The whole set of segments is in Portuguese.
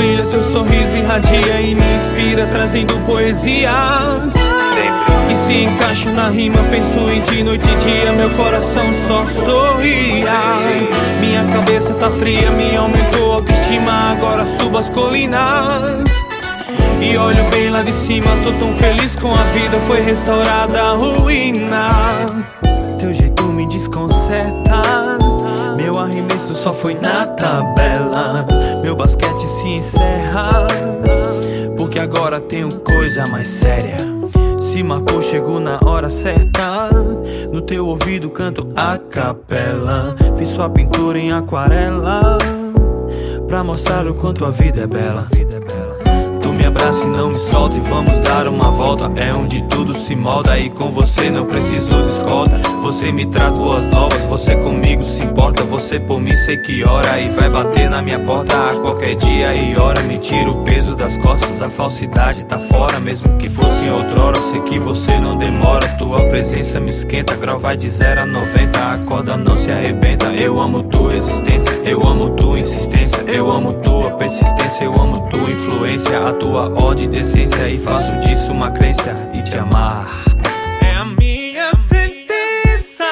brilha, teu sorriso irradia e me inspira, trazendo poesias que se encaixam na rima. Penso em ti noite e dia, meu coração só sorria. Minha cabeça tá fria, me aumentou a autoestima, agora subo as colinas e olho bem lá de cima. Tô tão feliz com a vida, foi restaurada a ruína. Teu jeito me desconcerta, meu arremesso só foi na tabela. Meu basquete se encerra, porque agora tenho coisa mais séria. Se marcou, chegou na hora certa, no teu ouvido canto a capela. Fiz sua pintura em aquarela, pra mostrar o quanto a vida é bela. Tu me abraça e não me solta, e vamos dar uma volta. É onde tudo se molda, e com você não preciso de escolta. Você me traz boas novas, você comigo se importa. Você por mim sei que hora, e vai bater na minha porta a qualquer dia e hora. Me tira o peso das costas, a falsidade tá fora. Mesmo que fosse em outrora, sei que você não demora. Tua presença me esquenta, grau vai de 0 a 90. A corda não se arrebenta, eu amo tua existência, eu amo tua insistência, eu amo tua persistência, eu amo tua influência, a tua ordem de decência, e faço disso uma crença. E te amar é a minha sentença.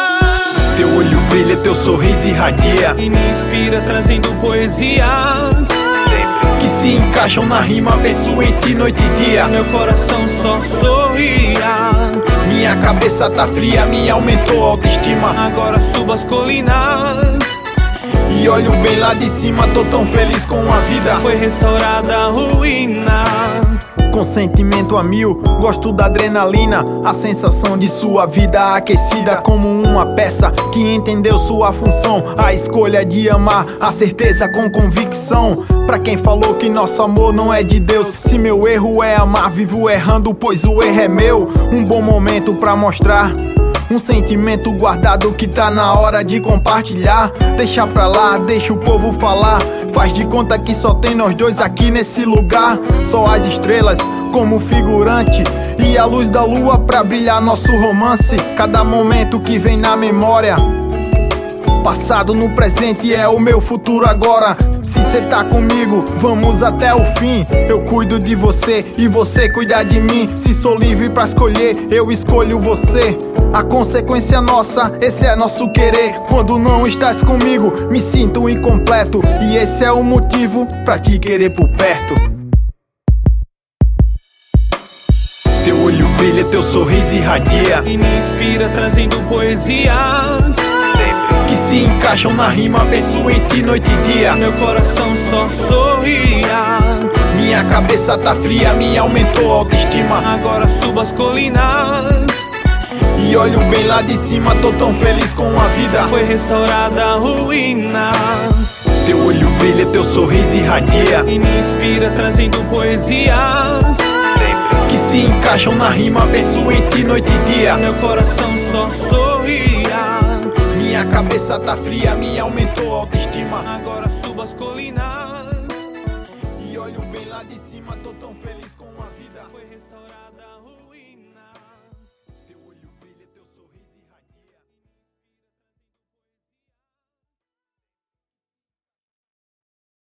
Teu olho brilha, teu sorriso irradia e me inspira, trazendo poesias que se encaixam na rima. Penso em ti noite e dia, meu coração só sorria. Minha cabeça tá fria, me aumentou a autoestima, agora subo as colinas e olho bem lá de cima. Tô tão feliz com a vida, foi restaurada a ruína. Com sentimento a mil, gosto da adrenalina, a sensação de sua vida aquecida como uma peça que entendeu sua função. A escolha de amar, a certeza com convicção. Pra quem falou que nosso amor não é de Deus, se meu erro é amar, vivo errando, pois o erro é meu. Um bom momento pra mostrar um sentimento guardado que tá na hora de compartilhar. Deixa pra lá, deixa o povo falar. Faz de conta que só tem nós dois aqui nesse lugar. Só as estrelas como figurante e a luz da lua pra brilhar nosso romance. Cada momento que vem na memória, passado no presente, é o meu futuro agora. Se cê tá comigo, vamos até o fim. Eu cuido de você e você cuida de mim. Se sou livre pra escolher, eu escolho você. A consequência nossa, esse é nosso querer. Quando não estás comigo, me sinto incompleto, e esse é o motivo pra te querer por perto. Teu olho brilha, teu sorriso irradia e me inspira, trazendo poesias que se encaixam na rima. Penso em ti noite e dia, meu coração só sorria. Minha cabeça tá fria, me aumentou a autoestima, agora subo as colinas e olho bem lá de cima. Tô tão feliz com a vida, foi restaurada a ruína. Teu olho brilha, teu sorriso irradia e me inspira, trazendo poesias que se encaixam na rima. Penso em ti noite e dia, meu coração só sorria. Minha cabeça tá fria, me aumentou a autoestima, agora subo as colinas e olho bem lá de cima. Tô tão feliz com a vida, foi restaurada a ruína.